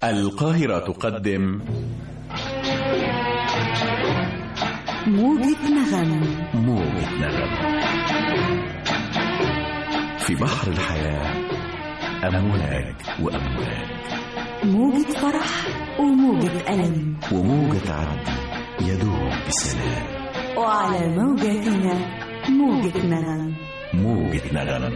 القاهرة تقدم موجة نغم. موجة نغم في بحر الحياة، أمواج وأمواج، موجة فرح وموجة ألم، وموجة عدل يدوب بسلام. وعلى موجتنا موجة نغم. موجة نغم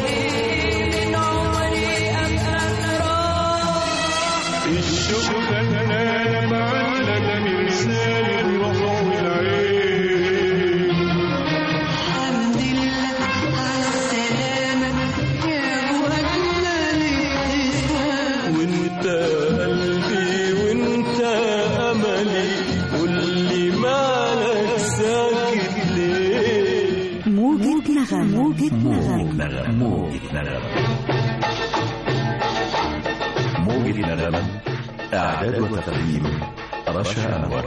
الشوق فنان معلق من لسان الروح والعين. الحمد لله على السلامة يا وهلا الابتسام. وانت قلبي وانت املي، قولي مالك ساكت ليه؟ موجة نغم. موجة نغم. موجة نغم موجة نغم. إعداد وتقديم رشا أنور.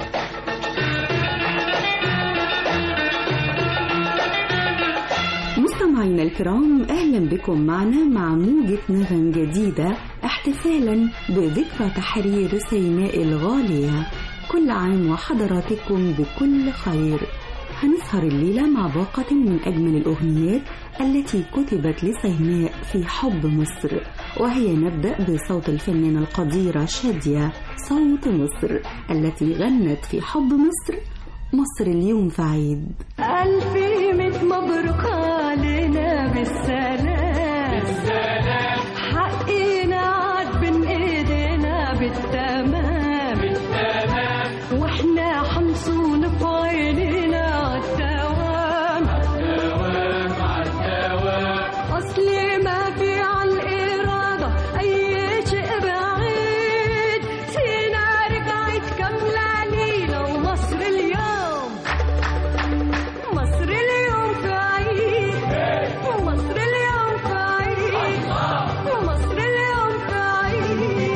مستمعينا الكرام، أهلا بكم معنا مع موجة نغم جديدة احتفالا بذكرى تحرير سيناء الغالية. كل عام وحضراتكم بكل خير. هنسهر الليلة مع باقة من أجمل الأغنيات التي كتبت لسيناء في حب مصر، وهي نبدأ بصوت الفنانة القديرة شادية صوت مصر التي غنت في حب مصر: مصر اليوم في عيد. ألف ميت مبروك علينا بالسلام، بالسلام حقنا عاد بين إيدينا بالتمام، بالتمام وإحنا حنصون في عينينا عالدوام، عالدوام عالدوام. أصلي ما في عالإرادة أي شيء بعيد، سينا رجعت كاملة لينا ومصر اليوم، مصر اليوم في عيد، مصر اليوم في عيد، مصر اليوم في عيد.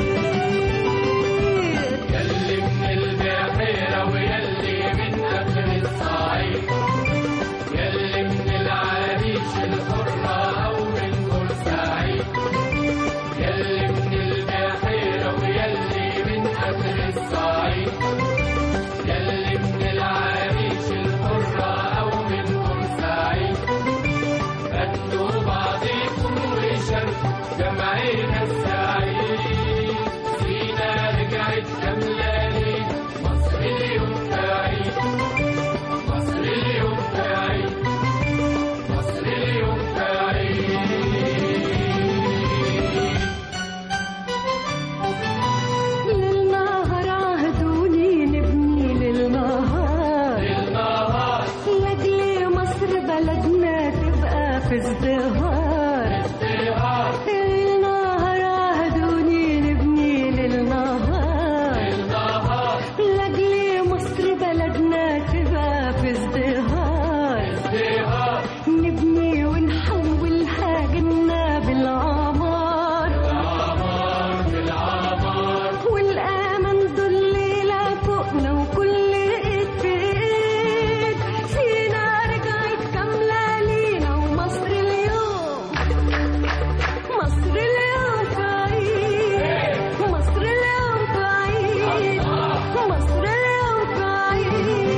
يلي من البحيرة ويلي من آخر الصعيد، يلي من العريش الحرة أو من بورسعيد، يلي من البحيرة ويلي من آخر الصعيد، يلي من العريش الحرة أو من بورسعيد. هدوا بعضيكم وشاركوا جمعينا السعيد، سينا رجعت كاملة لينا، مصر اليوم في عيد، مصر اليوم في عيد، مصر اليوم في عيد. للنهار عهدوني نبني للنهار، للنهار لأجل مصر بلدنا تبقى في ازدهار، ازدهار، للنهار عهدوني نبني للنهار، للنهار لأجل مصر بلدنا تبقى في ازدهار، ازدهار. نبني ونحولها جنة بالعمار، بالعمار بالعمار والأمل دول ليلة فوقنا وكل إيد في إيد، سينا رجعت كاملة لينا ومصر اليوم، مصر اليوم في عيد، مصر اليوم في عيد، مصر اليوم في عيد.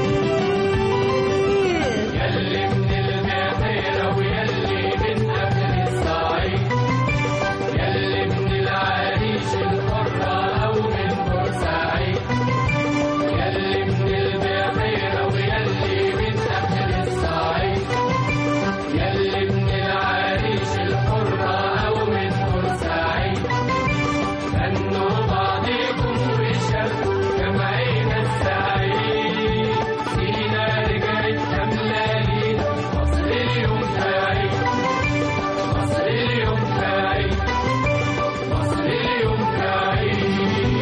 يلي من البحيرة ويلي من آخر الصعيد، يلي من العريش الحرة أو من بورسعيد، يلي من البحيرة ويلي من آخر الصعيد، يلي من العريش الحرة أو من بورسعيد. غنوا بعضيكم وشاركوا جمعينا السعيد، سينا رجعت كاملة لينا، مصر اليوم في عيد، مصر اليوم في عيد، مصر اليوم في عيد.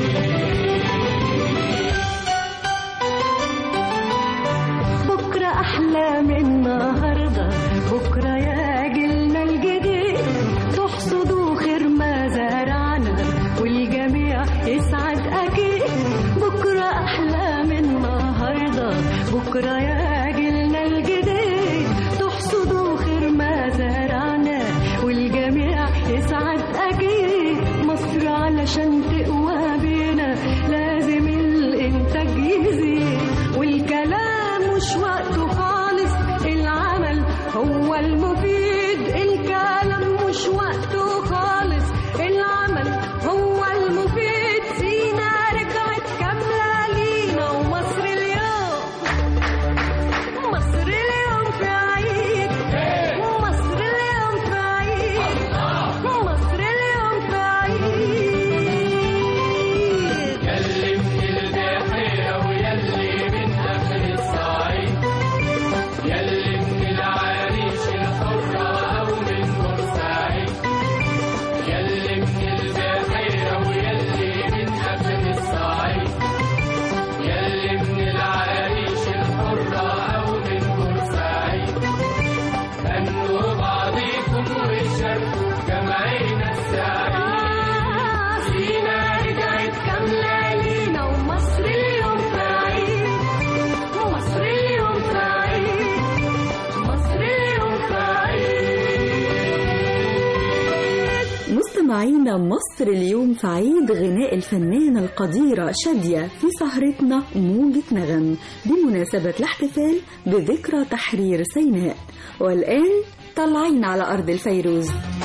بكرة أحلى من النهاردة، بكرة يا جيلنا الجديد تحصدوا خير ما زرعنا والجميع يسعد أكيد. بكرة أحلى من النهاردة، بكرة يا جيلنا الجديد تحصدوا خير ما زرعنا والجميع يسعد أكيد. مصر علشان تقوى بيه مستمعينا مصر اليوم في عيد غناء الفنانة القديرة شادية في سهرتنا موجة نغم بمناسبة الاحتفال بذكرى تحرير سيناء. والآن طالعين على أرض الفيروز.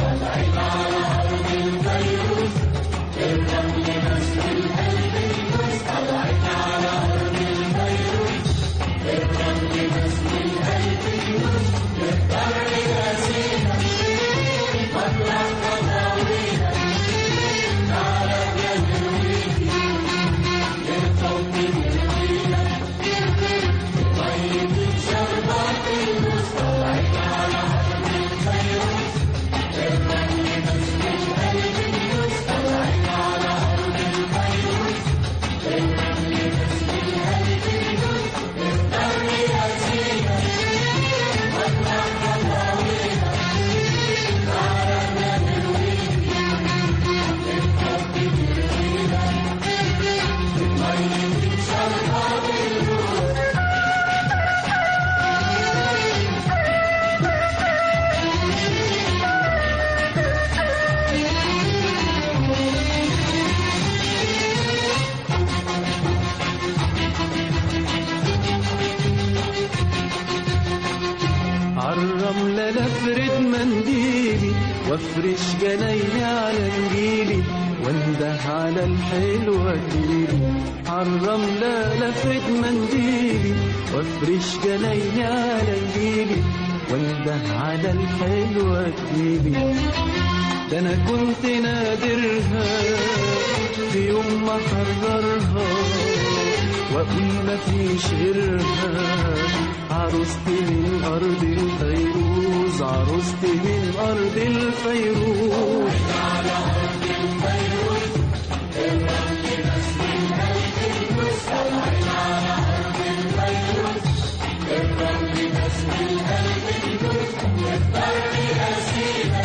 عالرملة لفرد منديلي وافرش جنايني على نجيلي وانده على الحلوة تجيلي. عالرملة لفرد منديلي وافرش جنايني على نجيلي وانده على الحلوة تجيلي. ده انا كنت نادرها في يوم ما حررها واقول مفيش غيرها. عروستي من أرض الفيروز، عروستي من أرض الفيروز. على أرض الفيروز الرمل نسل الفيروز. طالعين على أرض الفيروز الرمل نسل الفيروز. الضرب أسيرة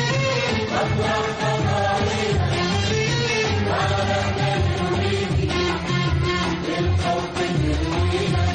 مطلع طواوينا على نرويجي الحب يروينا.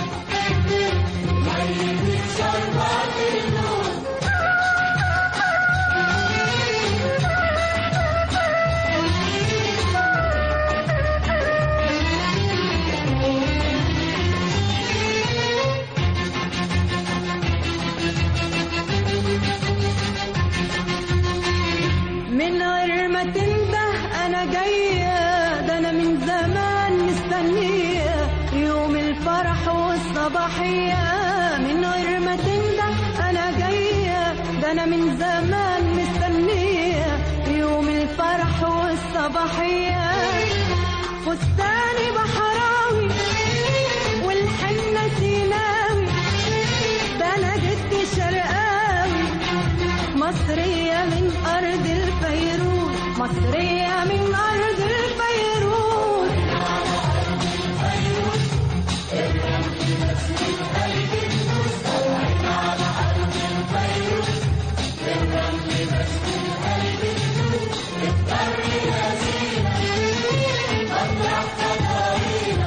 من غير ما تنده أنا جاية، ده أنا من زمان مستنية يوم الفرح والصباحية. من غير ما تنده أنا جاية، ده أنا من زمان مستنية يوم الفرح والصباحية. فستاني بحراوي والحنة سيناوي، ده أنا جدي شرقاوي. مصرية من أرض الفيروز، مصرية من أرض الفيروز. على أرض الفيروز الرمل نسل الفيروز. طالعين على أرض الفيروز الرمل نسل الفيروز. الضر ياسينا مطلع طواوينا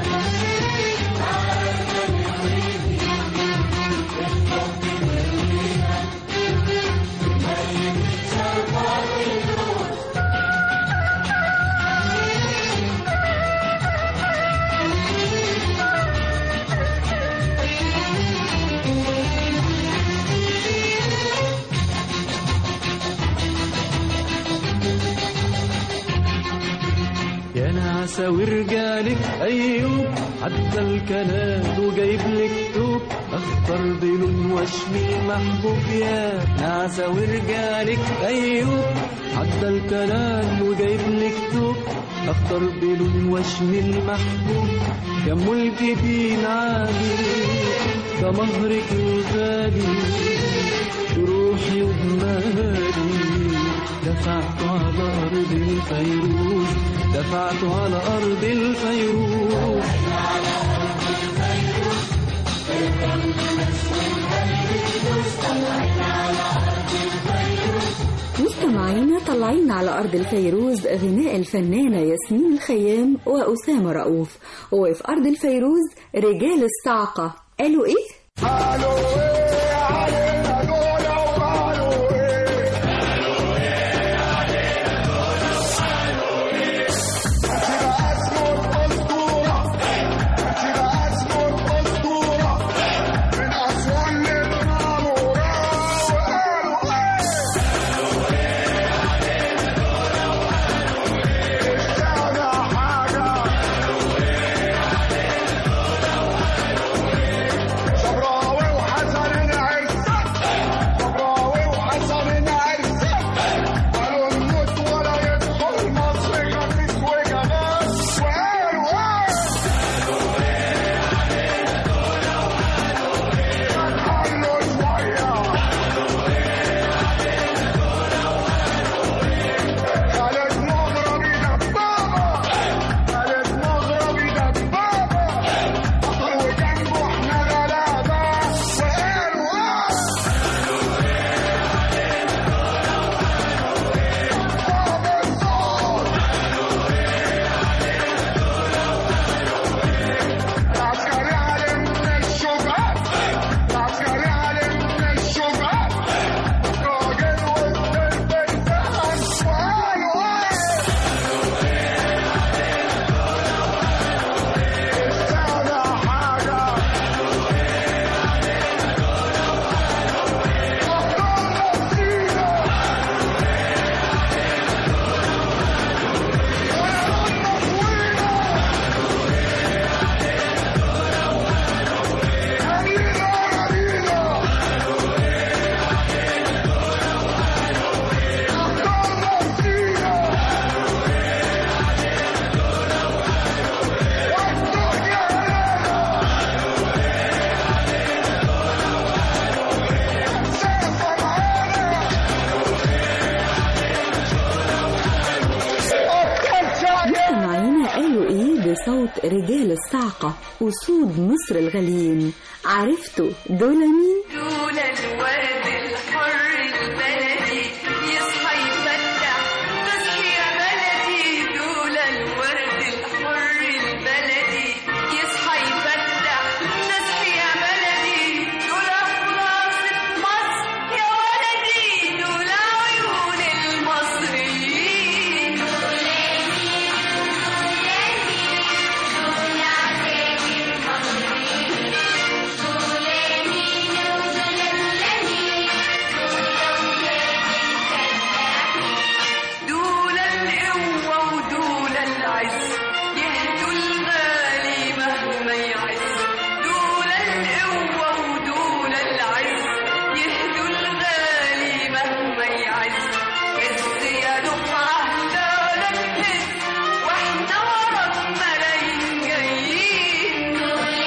عارفة نرويجي الحب يروينا. يا نعسة ورجالك أيوب عدى الكناد وجايب لك توب أخضر بلون وشمي محبوب. يا نعسة ورجالك أيوب عدى الكناد وجايب لك توب أخضر بلون وشمي المحبوب. يا أم الجبين عالي ده مهرك الغالي روحي وجمالي. دفعت على أرض الفيروز، دفعت على أرض الفيروز. على أرض الفيروز الرمل نسل الفيروز. طالعين على أرض الفيروز. مستمعينا طالعين على أرض الفيروز غناء الفنانة ياسمين الخيام وأسامة رؤوف. وفي أرض الفيروز رجال الصعقة قالوا إيه؟ قالوا إيه علينا دول وقالوا إيه؟ قالوا إيه علينا دول صوت رجال الصاعقة وصود مصر الغاليين. عرفتوا دول مين؟ دول الورد الحر البلدي يصحى يفتح تصحي يا بلدي. دول الورد الحر البلدي يصحى يفتح تصحي يا بلدي. دول خلاصة مصر يا ولدي. دول عيون المصريين. دول القوة ودول العز يهدوا الغالي مهما يعز. دول القوة ودول العز يهدوا الغالي مهما يعز. عز يا دفعة لا ننهز واحنا ورا بملايين جايين.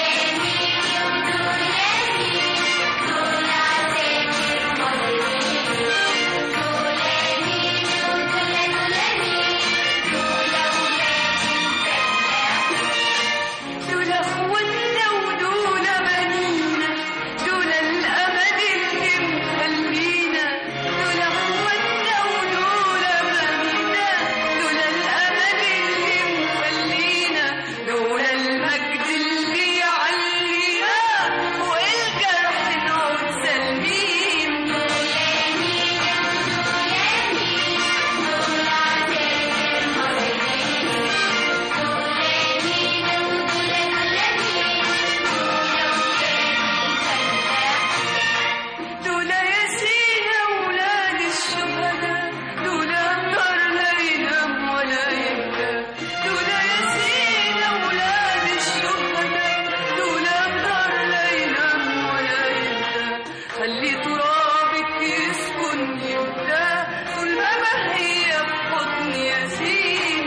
دول اخواتنا ودول بنينا. دول الامل اللي مخلينا. دول اخواتنا ودول بنينا. دول الامل اللي مخلينا. دول المجد اللي يعلينا والجرح نعود سالمين. دول ياسين أولاد الشهداء. دول أبطال لا ينام ولا يبكى. دول ياسين أولاد الشهداء. دول أبطال لا ينام ولا يبكى. خلي ترابك يسكن يبدأ طول ما هي بحضن ياسين.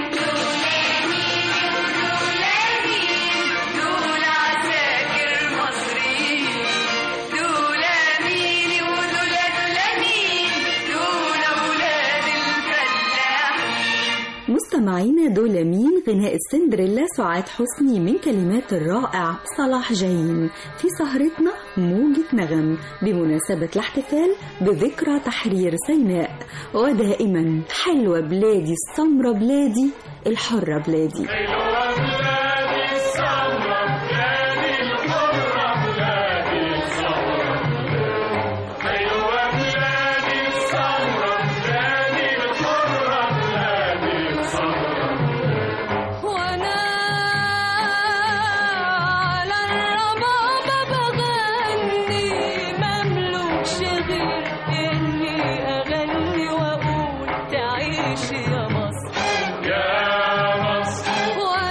دول عساكر مصريين. دول مين ودول مين. دول أولاد الفلاحين. مستمعينا دول مين غناء السندريلا سعاد حسني من كلمات الرائع صلاح جايين في سهرتنا موجة نغم بمناسبة الاحتفال بذكرى تحرير سيناء. ودائما حلوة بلادي السمرة بلادي الحرة بلادي. وانا على الربابة بغني مملوكش غير اني اغني واقول تعيش يا مصر. يا مصر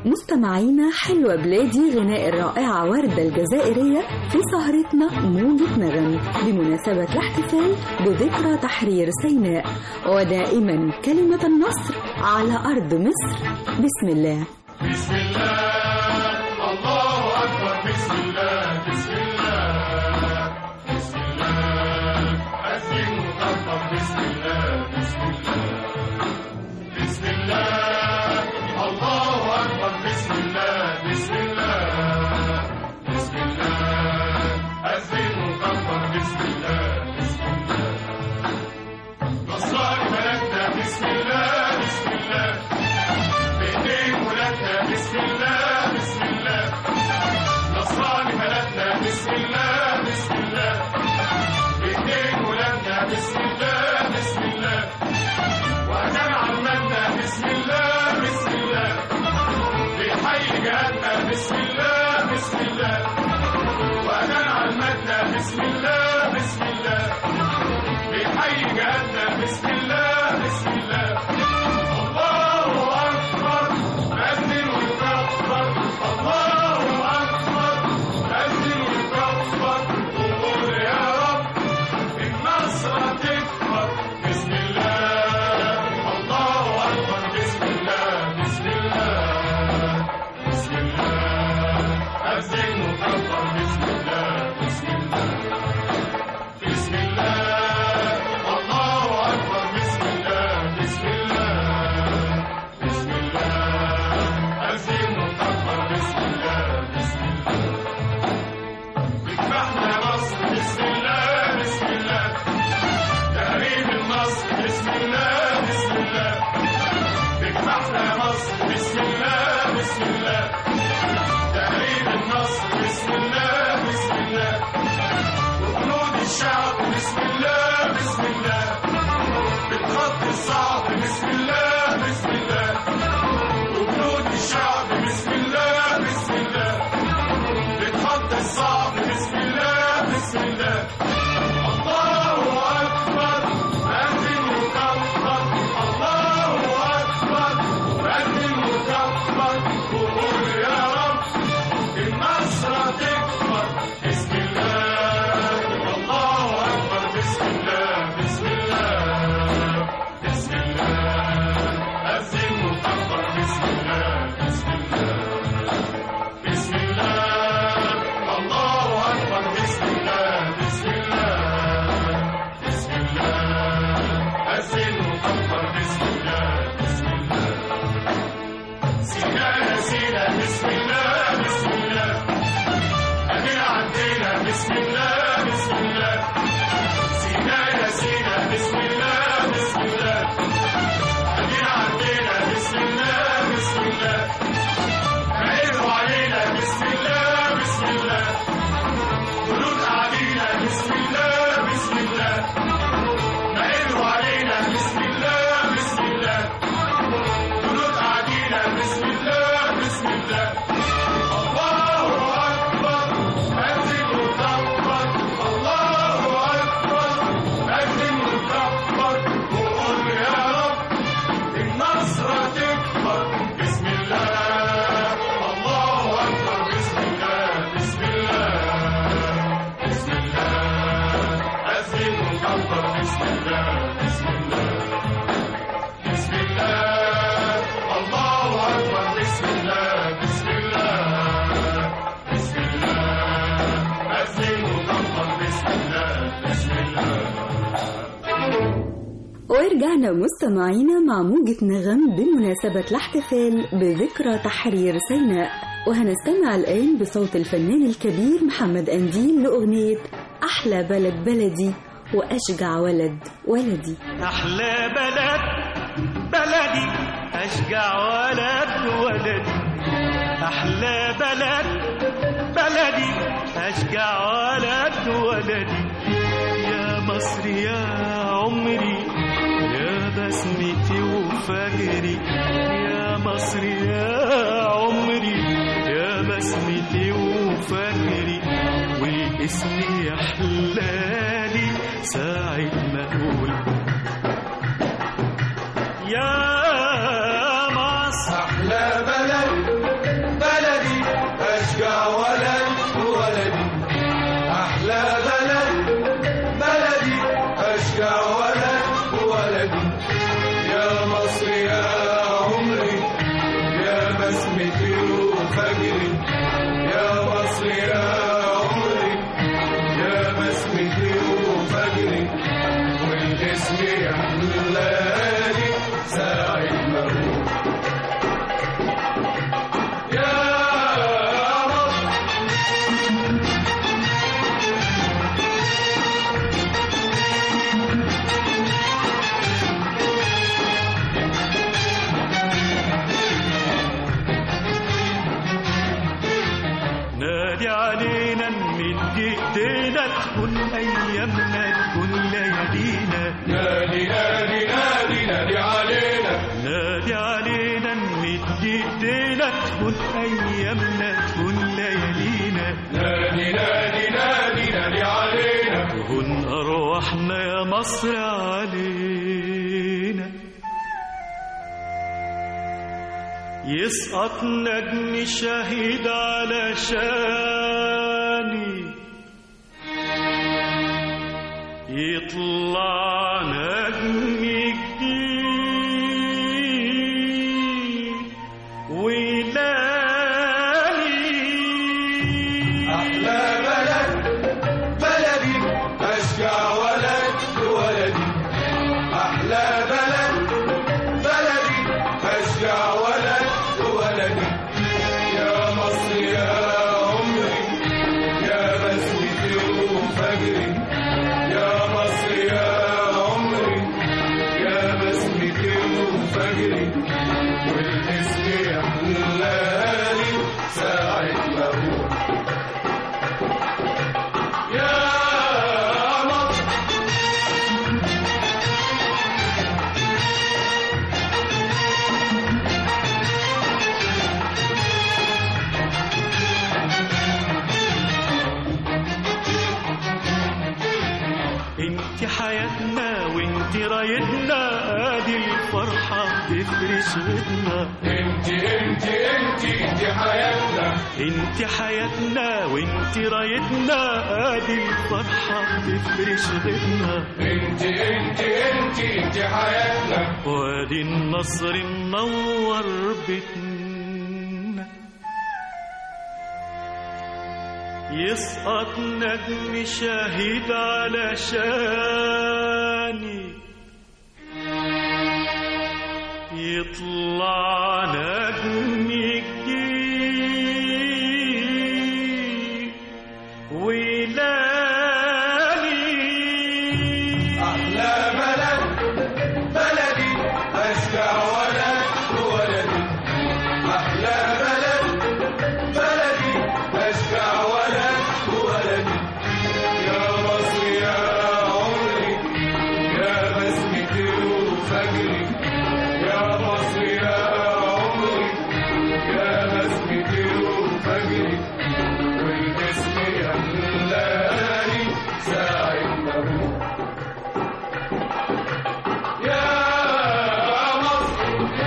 مستمعينا حلوة بلادي غناء الرائعة وردة الجزائرية في سهرتنا موجة نغم بمناسبة الاحتفال بذكرى تحرير سيناء، ودائما كلمة النصر على أرض مصر. بسم الله. بسم الله الله أكبر. بسم الله بسم الله بسم الله أذن وكبر. بسم الله بسم الله بسم الله الله أكبر. بسم الله بسم الله بسم الله أذن وكبر. بسم الله بسم الله نصران بلدنا. بسم الله بسم الله بإيدين ولادنا. بسم الله بسم الله نصران بلدنا. بسم الله بسم الله بإيدين ولادنا. بسم الله بسم الله وأذان عمتنا. بسم الله بسم الله بحي جهاتنا. بسم الله بسم الله وأذان عمتنا. بسم الله بسم الله بحي جهاتنا. بسم الله بسم الله الله أكبر. أذن وكبر. الله أكبر. أذن وكبر وقول يا رب النصر تكبر. بسم الله الله أكبر. بسم الله بسم الله بسم الله أذن وكبر. بسم الله بسم الله بسم الله الله أكبر. بسم الله بسم الله بسم الله أذن وكبر. بسم الله بسم الله بتفتحنا مصر. بسم الله بسم الله تقريب النصر. بسم الله بسم الله بتفتحنا مصر. بسم الله بسم الله تقريب النصر. بسم الله بسم الله وجنود الشعب. بسم الله بسم الله بتخطي الصعب. بسم الله بسم الله وجنود الشعب. بسم الله بسم الله بتخطي الصعب. بسم الله بسم الله الله أكبر. أذن وكبر. الله أكبر. أذن وكبر وقول يا رب النصر تكبر. بسم الله الله أكبر. بسم الله بسم الله بسم الله أذن وكبر. بسم الله بسم الله بسم الله الله أكبر. بسم الله بسم الله بسم الله أذن وكبر. بسم الله بسم الله سينا يا سينا. بسم الله بسم الله أمين عدينا. بسم الله بسم الله سينا يا سينا. بسم الله بسم الله أمين عدينا. بسم الله بسم الله عينوا علينا. بسم الله بسم الله جنود علينا. بسم الله بسم الله عينوا علينا. بسم الله بسم الله جنود علينا. بسم الله بسم الله الله أكبر. أذن وكبر. الله أكبر. أذن وكبر وقول يا رب النصر تكبر. بسم الله الله أكبر. بسم الله بسم الله بسم الله أذن وكبر. بسم الله بسم الله بسم الله الله أكبر. بسم الله بسم الله بسم الله أذن وكبر. بسم الله بسم الله ورجعنا مستمعينا مع موجة نغم بمناسبة الاحتفال بذكرى تحرير سيناء، وهنستمع الآن بصوت الفنان الكبير محمد أنديل لأغنية أحلى بلد بلدي وأشجع ولد ولدي. أحلى بلد بلدي أشجع ولد ولدي. أحلى بلد بلدي أشجع ولد ولدي. يا مصر يا عمري يا بسمتي وفجري. يا مصر يا عمري يا بسمتي وفجري. والاسم يحلالي ساعة ما أقول يا مصر. أحلى بلد بسمتي وفجري يا مصر يا عمري يا بسمتي وفجري والاسم يحلالي ساعة ما أقول يا مصر. نادي علينا نمد ايدينا تكون ايامنا تكون ليالينا نادي نادي نادي نادي علينا نادي علينا نمد ايدينا تكون ايامنا تكون ليالينا نادي نادي نادي نادي علينا تهون ارواحنا يا مصر علينا يسقط نجم شهيد على شاني يطلع نجم جديد ويلالي أحلى بلد بلدي أشجع ولد ولدي أحلى بلد بلدي أشجع ولد ولدي يا مصر يا عمري يا بسمتي وفجري يا مصر يا عمري يا بسمتي وفجري والاسم يحلالي ساعة ما أقول يا مصر. انت حياتنا وانت رايتنا ادي الفرحة تفرش غدنا انت حياتنا انت حياتنا وانت رايتنا ادي الفرحة تفرش غدنا انت حياتنا وادي النصر منور بيتنا يسقط نجم شهيد على شاني يطلع نجم جديد ويلالي أحلى بلد بلدي أشجع ولد ولدي أحلى بلد بلدي أشجع ولد ولدي يا مصر يا عمري يا بسمتي وفجري يا مصر يا عمري يا بسمتي وفجري والاسم يحلالي ساعة ما أقول يا مصر.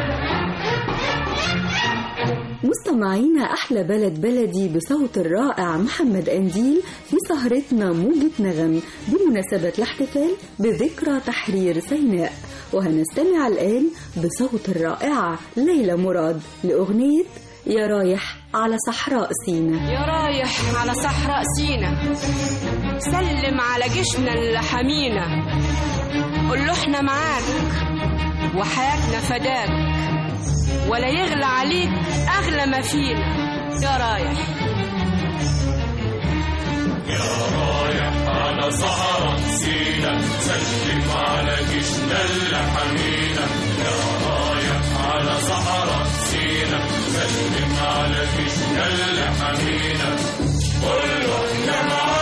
مستمعينا أحلى بلد بلدي بصوت الرائع محمد أنديل في سهرتنا موجة نغم بمناسبة الاحتفال بذكرى تحرير سيناء. وهنستمع الآن بصوت الرائعة ليلى مراد لأغنية يا رايح على صحراء سينا. يا رايح على صحراء سينا سلم على جيشنا اللي حمينا قول له احنا معاك وحياتنا فداك ولا يغلى عليك أغلى ما فينا. يا رايح على صحراء سينا سلم على جيشنا اللي حمينا يا رايح على صحراء سينا سلم على جيشنا اللي حمينا قول له احنا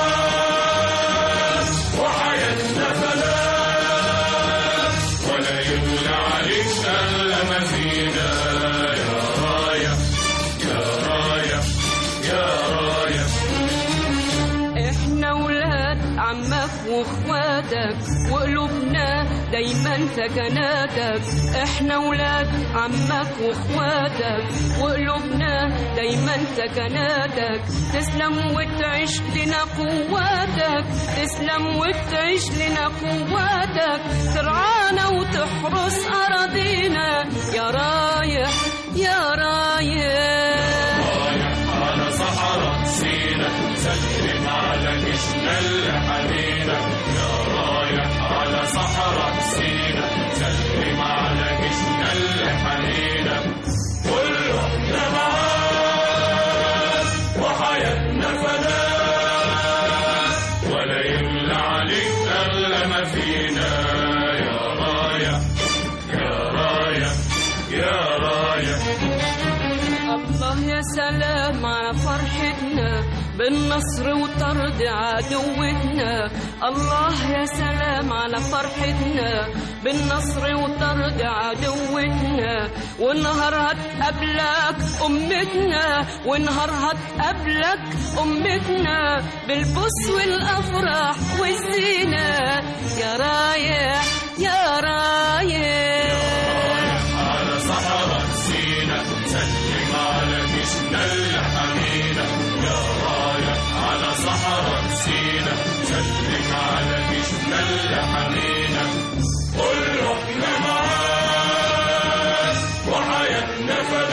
معاك وحياتنا فداك ولا يغلى عليك الا ما فينا. يا رايح يا رايح يا رايح احنا ولاد عمك واخواتك وقلوبنا دايما سكناتك. احنا ولاد عمك واخواتك وقلوبنا دايما سكناتك. تسلم وتعيش لنا قواتك تسلم وتعيش لنا قواتك ترعانا وتحرس أراضينا. يا رايح يا رايح رايح على صحراء سينا سلم على جيشنا اللي حمينا يا رايح على صحراء سينا سلم على جيشنا اللي حمينا كله احنا معاك وحياتنا فداك ولا يملى عليك الا ما فينا يا رايح يا رايح يا رايح. الله يا سلام على فرحتنا بالنصر وطرد عدوتنا. الله يا سلام على فرحتنا بالنصر وطرد عدوتنا. ونهار هتقابلك أمتنا ونهار هتقابلك أمتنا بالبوس والأفراح والزينة يا رايح يا رايح على صحراء سينا سلم على جيشنا اللي حمينا يا رايح على صحراء سينا سلم على جيشنا اللي حمينا كله احنا معاك وحياتنا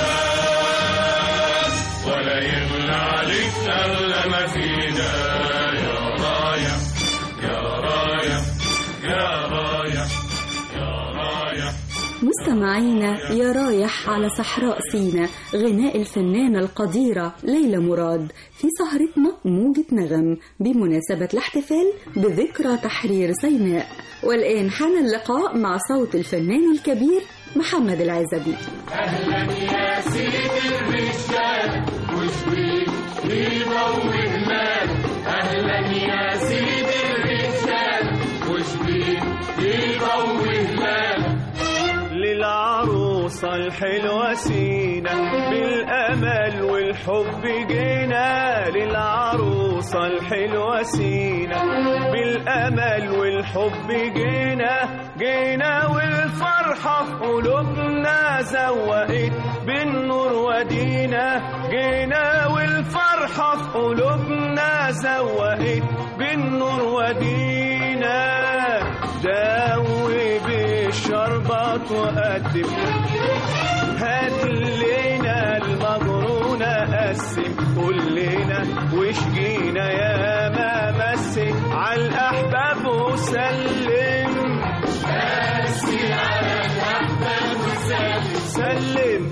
فداك ولا يغلى عليك الا ما فينا يا رايح يا رايح يا رايح يا رايح. مستمعينا، يا رايح على صحراء سينا، غناء الفنانة القديرة ليلى مراد في سهرتنا موجة نغم بمناسبة الاحتفال بذكرى تحرير سيناء. والآن حان اللقاء مع صوت الفنان الكبير محمد العزبي. أهلا يا سيد الرجال وشبيك يضوي المال. أهلا يا سيد الرجال وشبيك يضوي المال. للعروسة الحلوة سينا بالأمل والحب جينا. للعروسة الحلوة سينا بالأمل والحب جينا والفرحة في قلوبنا زوقت بالنور ودينا. جينا والفرحة في قلوبنا زوقت بالنور ودينا. داوي بالشربات وقدم هات لنا المجرونة قسم كلنا وشجينا يا ما مسي على الأحباب وسلم. مسي على الأحباب وسلم.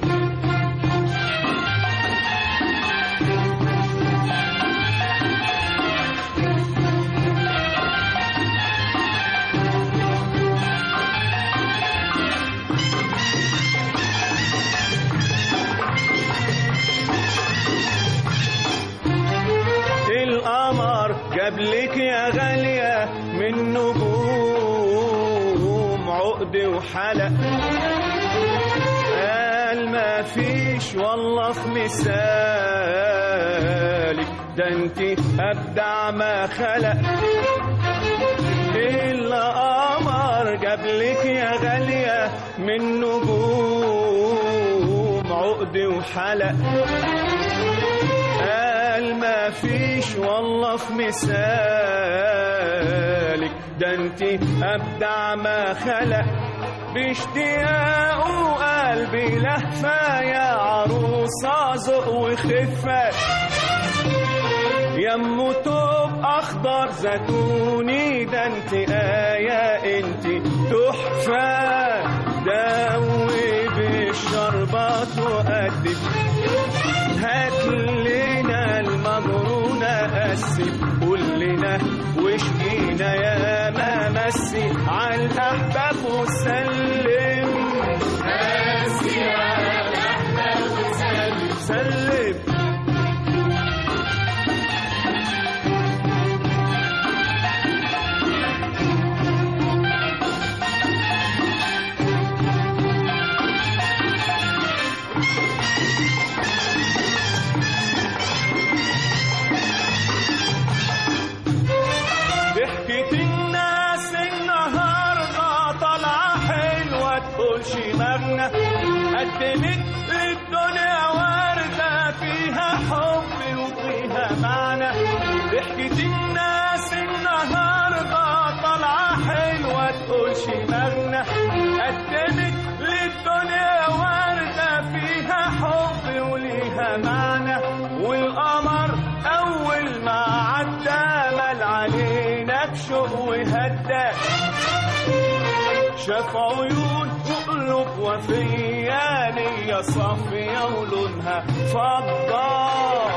جابلك يا غالية من نجوم عقد وحلق. قال ما فيش والله في مثالك ده انت أبدع ما خلق. القمر جابلك يا غالية من نجوم عقد وحلق. ما فيش والله في مثالك ده انت أبدع ما خلق. باشتياق قلبي لهفة يا عروسة ذوق وخفة. يمو توب أخضر زيتوني ده انت آية انت تحفة. داوي بالشربات وقدم هات لنا المجرونة قسم كلنا وشجينا يا ما مسي على الأحباب وسلم. مسي على الأحباب وسلم. قدمت للدنيا وردة فيها حب وفيها معنى. ضحكت الناس النهاردة طالعة حلوة تقولش مغنى. قدمت للدنيا وردة فيها حب معنا والقمر أول ما عدى مال علينا بشوق وهدى شاف عيون وقلوب وفية نية صافية ولونها فضة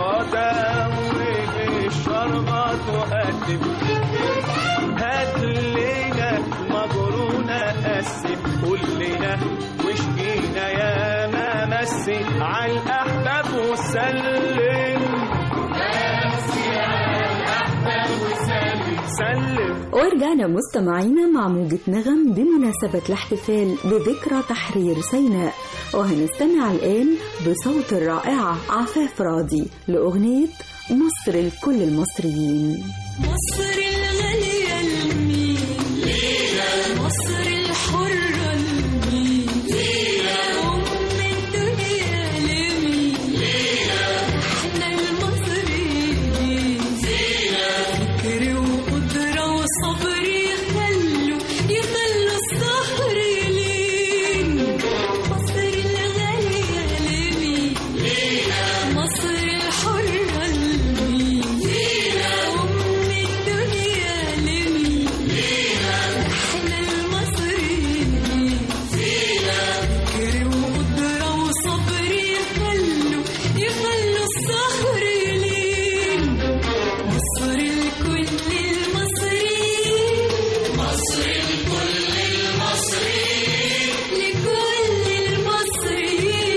دوي الشربات وقدم هات لنا مجرونة قسم قول لنا وشكينا يا ما مسي على الأحباب وسلم ورجعنا مستمعينا مع موجة نغم بمناسبة الاحتفال بذكرى تحرير سيناء، وهنستمع الآن بصوت الرائعة عفاف راضي لأغنية مصر لكل المصريين. مصر الغالية لمين لينا، مصر الحرة لمين لينا، أم الدنيا لمين لينا، احنا المصريين لينا، فكر وقدرة وصبر يخلوا الصخر يلين. مصر الغالية لمين لينا، مصر الحرة لمين لينا، أم الدنيا لمين لينا، احنا المصريين لينا، فكر وقدرة وصبر يخلوا الصخر يلين. مصر لكل المصريين، مصر لكل المصريين، لكل المصريين.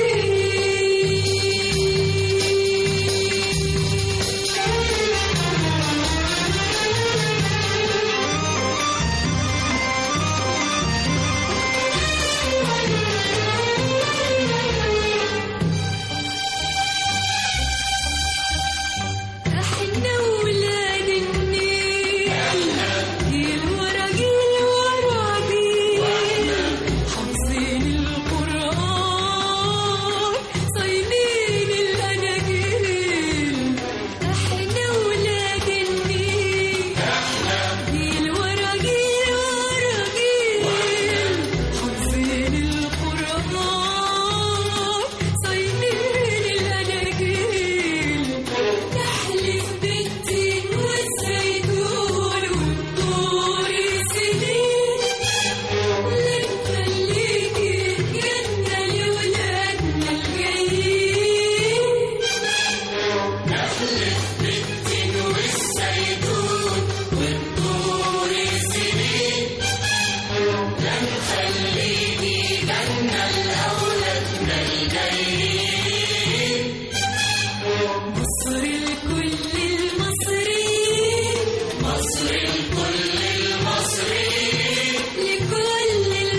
احنا ولاد النيل، جيل ورا جيل ورا جيل، حافظين القرآن صايمين الأناجيل. احنا ولاد النيل، جيل ورا جيل ورا جيل، حافظين القرآن صايمين الأناجيل. نحلف بالتين والزيتون والطور سنين، لنخليكي جنة لولادنا الجايين. نحلف بالتين والزيتون والطور سنين، لنخليكي جنة لأولادنا الجايين. مصر لكل المصريين، مصر لكل المصريين، لكل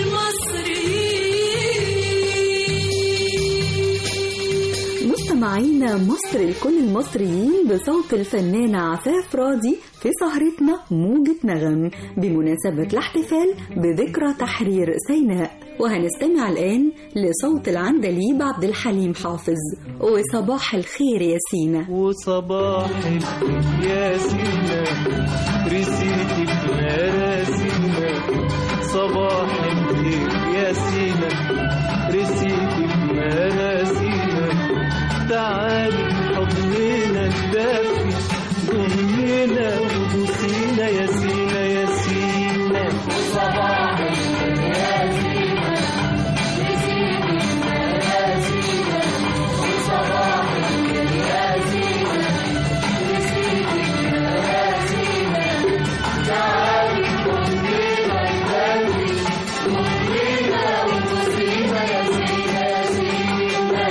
المصريين. مستمعينا مصر لكل المصريين بصوت الفنانة عفاف راضي في سهرتنا موجة نغم بمناسبة الاحتفال بذكرى تحرير سيناء. وهنستمع الآن لصوت العندليب عبد الحليم حافظ وصباح الخير يا سينا. وصباح الخير يا سينا، رسيتي بمراسينا. صباح الخير يا سينا، رسيتي بمراسينا. تعالي حضننا الدافي، ضمنا وبوسينا يا سينا يا سينا. صباح الخير يا سينا، رسيتي بمراسينا. صباح الخير يا سينا، رسيتي بمراسينا. تعالي حضننا الدافي، ضمنا وبوسينا يا سينا يا سينا.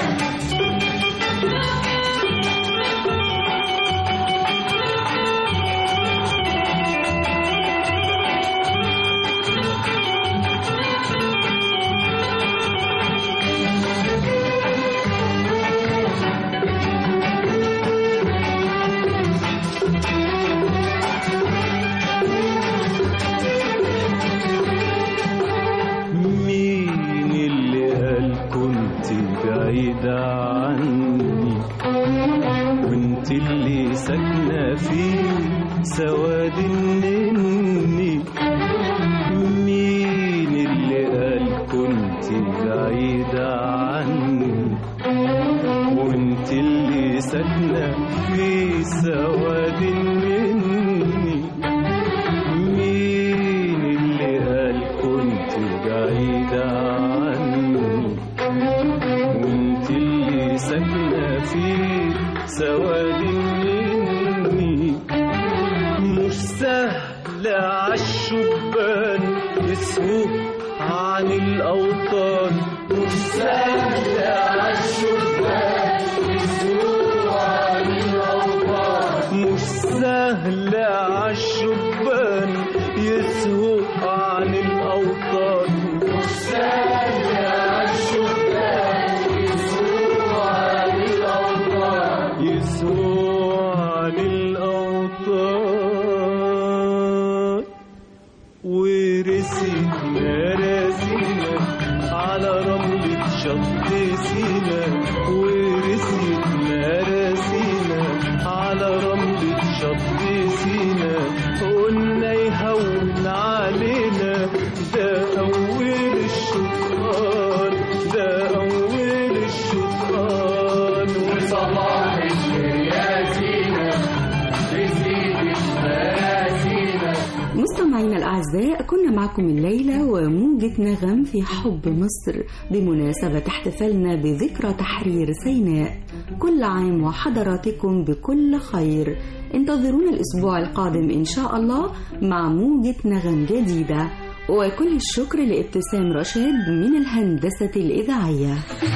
مين اللي قال كنت بعيدة عني، وانت اللي ساكنة في سواد النني. مين اللي قال كنت بعيدة عني، وانت ساكنة في سواد مني. مين اللي قال كنت بعيدة عني وانت اللي ساكنة في سواد مني؟ مش سهل عالشبان يسهو عن الأوطان، مش سهل عالشبان يسهو عن الأوطان، مش سهل عالشبان يسهو عن الأوطان، مش سهل عالشبان يسهو عن الأوطان، يسهو عن الأوطان. ورسينا راسينا على رملة شط سينا، ورسينا راسينا على رملة شط سينا، قلنا يهون علينا ده أول الشطآن، ده أول الشطآن. وصباح الخير يا سينا رسينا راسينا. مستمعينا الأعزاء، كنا معكم الليلة وموجة نغم في حب مصر بمناسبة احتفالنا بذكرى تحرير سيناء. كل عام وحضراتكم بكل خير. انتظرونا الأسبوع القادم إن شاء الله مع موجة نغم جديدة. وكل الشكر لابتسام رشاد من الهندسة الإذاعية.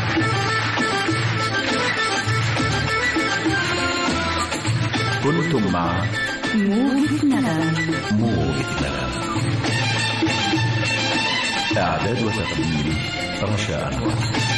كنتم مع موجة نغم. موجة نغم. إعداد وتقديم رشا أنور.